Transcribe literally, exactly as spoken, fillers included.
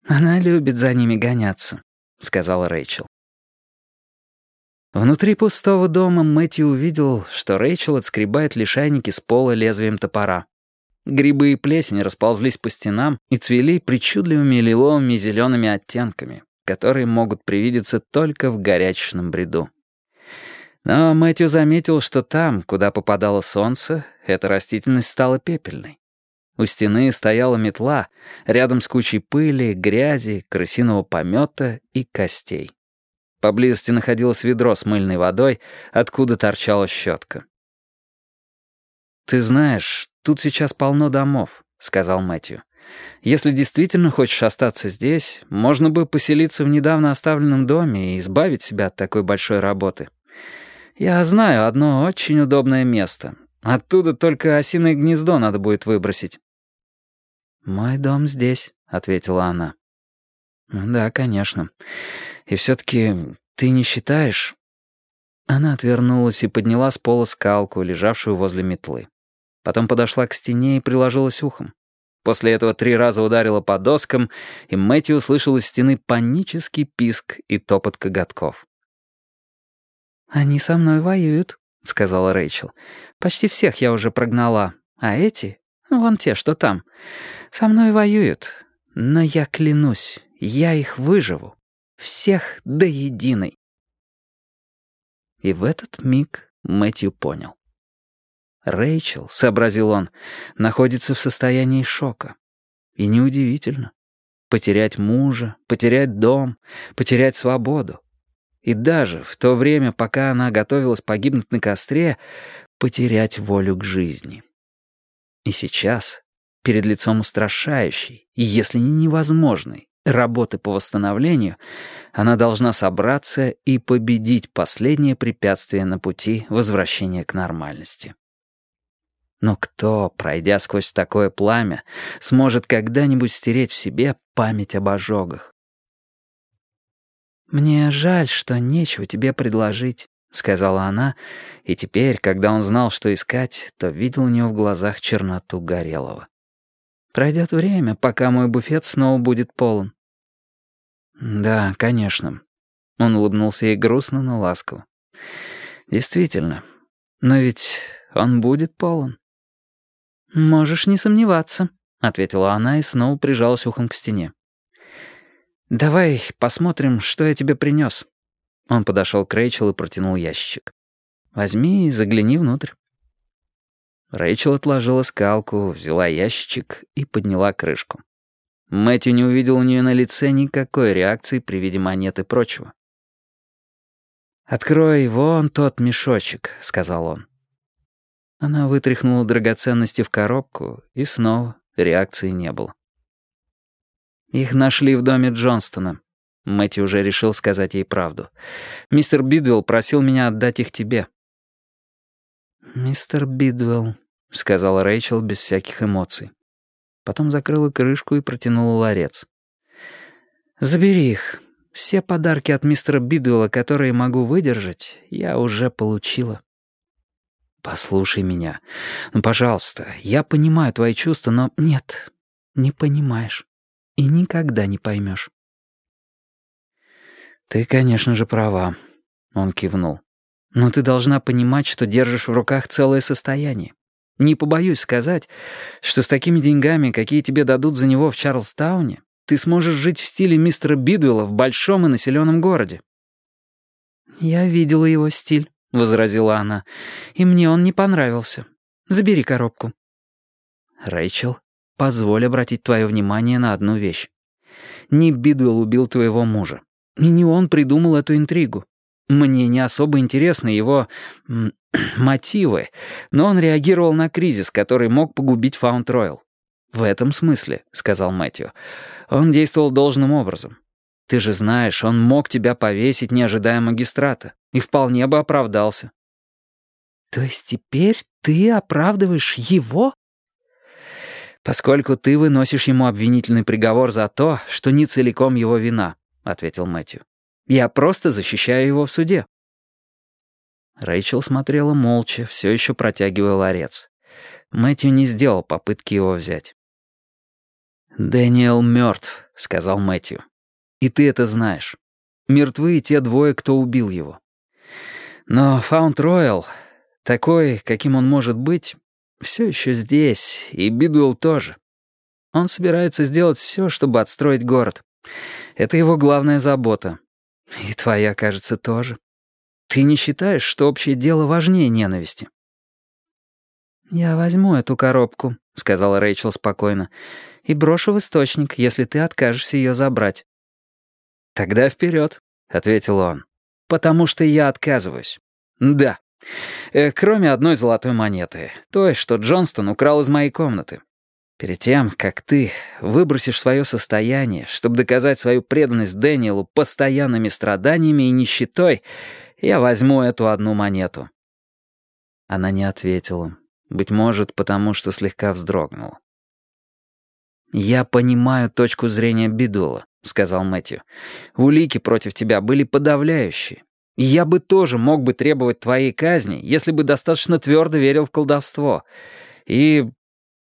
«Она любит за ними гоняться», — сказала Рэйчел. Внутри пустого дома Мэтью увидел, что Рэйчел отскребает лишайники с пола лезвием топора. Грибы и плесень расползлись по стенам и цвели причудливыми лиловыми и зелеными оттенками, которые могут привидеться только в горячечном бреду. Но Мэтью заметил, что там, куда попадало солнце, эта растительность стала пепельной. У стены стояла метла, рядом с кучей пыли, грязи, крысиного помета и костей. Поблизости находилось ведро с мыльной водой, откуда торчала щетка. «Ты знаешь, тут сейчас полно домов», — сказал Мэтью. «Если действительно хочешь остаться здесь, можно бы поселиться в недавно оставленном доме и избавить себя от такой большой работы. Я знаю одно очень удобное место. Оттуда только осиное гнездо надо будет выбросить». «Мой дом здесь», — ответила она. «Да, конечно. И все-таки ты не считаешь...» Она отвернулась и подняла с пола скалку, лежавшую возле метлы. Потом подошла к стене и приложилась ухом. После этого три раза ударила по доскам, и Мэтью услышал из стены панический писк и топот коготков. «Они со мной воюют», — сказала Рэйчел. «Почти всех я уже прогнала. А эти, вон те, что там, со мной воюют. Но я клянусь, я их выживу. Всех до единой». И в этот миг Мэтью понял. Рэйчел, сообразил он, находится в состоянии шока. И неудивительно. Потерять мужа, потерять дом, потерять свободу. И даже в то время, пока она готовилась погибнуть на костре, потерять волю к жизни. И сейчас, перед лицом устрашающей, и если не невозможной, работы по восстановлению, она должна собраться и победить последнее препятствие на пути возвращения к нормальности. Но кто, пройдя сквозь такое пламя, сможет когда-нибудь стереть в себе память об ожогах? «Мне жаль, что нечего тебе предложить», — сказала она, и теперь, когда он знал, что искать, то видел у нее в глазах черноту горелого. «Пройдет время, пока мой буфет снова будет полон». «Да, конечно». Он улыбнулся ей грустно, но ласково. «Действительно. Но ведь он будет полон». «Можешь не сомневаться», — ответила она и снова прижалась ухом к стене. «Давай посмотрим, что я тебе принес». Он подошел к Рэйчел и протянул ящичек. «Возьми и загляни внутрь». Рэйчел отложила скалку, взяла ящичек и подняла крышку. Мэтью не увидел у нее на лице никакой реакции при виде монет и прочего. «Открой вон тот мешочек», — сказал он. Она вытряхнула драгоценности в коробку, и снова реакции не было. «Их нашли в доме Джонстона». Мэтью уже решил сказать ей правду. «Мистер Бидвелл просил меня отдать их тебе». «Мистер Бидвелл», — сказала Рэйчел без всяких эмоций. Потом закрыла крышку и протянула ларец. «Забери их. Все подарки от мистера Бидвелла, которые могу выдержать, я уже получила». «Послушай меня. Ну, пожалуйста, я понимаю твои чувства, но...» «Нет, не понимаешь. И никогда не поймешь». «Ты, конечно же, права», — он кивнул. «Но ты должна понимать, что держишь в руках целое состояние. Не побоюсь сказать, что с такими деньгами, какие тебе дадут за него в Чарльстауне, ты сможешь жить в стиле мистера Бидвелла в большом и населенном городе». «Я видела его стиль», — возразила она, — «и мне он не понравился. Забери коробку». «Рэйчел, позволь обратить твое внимание на одну вещь. Не Бидвелл убил твоего мужа, и не он придумал эту интригу. Мне не особо интересны его м, мотивы, но он реагировал на кризис, который мог погубить Фаунд-Ройл. В этом смысле, — сказал Мэтью, — он действовал должным образом. Ты же знаешь, он мог тебя повесить, не ожидая магистрата, и вполне бы оправдался». «То есть теперь ты оправдываешь его?» «Поскольку ты выносишь ему обвинительный приговор за то, что не целиком его вина», — ответил Мэтью. «Я просто защищаю его в суде». Рэйчел смотрела молча, все еще протягивая ларец. Мэтью не сделал попытки его взять. «Дэниел мертв», — сказал Мэтью. «И ты это знаешь. Мертвы и те двое, кто убил его. Но Фаунд-Роял, такой, каким он может быть, все еще здесь, и Бидуэлл тоже. Он собирается сделать все, чтобы отстроить город. Это его главная забота. И твоя, кажется, тоже. Ты не считаешь, что общее дело важнее ненависти?» «Я возьму эту коробку», — сказала Рэйчел спокойно, «и брошу в источник, если ты откажешься ее забрать». «Тогда вперед», — ответил он, «потому что я отказываюсь. Да, э, кроме одной золотой монеты, той, что Джонстон украл из моей комнаты. Перед тем, как ты выбросишь свое состояние, чтобы доказать свою преданность Дэниелу постоянными страданиями и нищетой, я возьму эту одну монету». Она не ответила. Быть может, потому что слегка вздрогнула. «Я понимаю точку зрения Бидуэлла», — сказал Мэтью. «Улики против тебя были подавляющие. И я бы тоже мог бы требовать твоей казни, если бы достаточно твердо верил в колдовство. И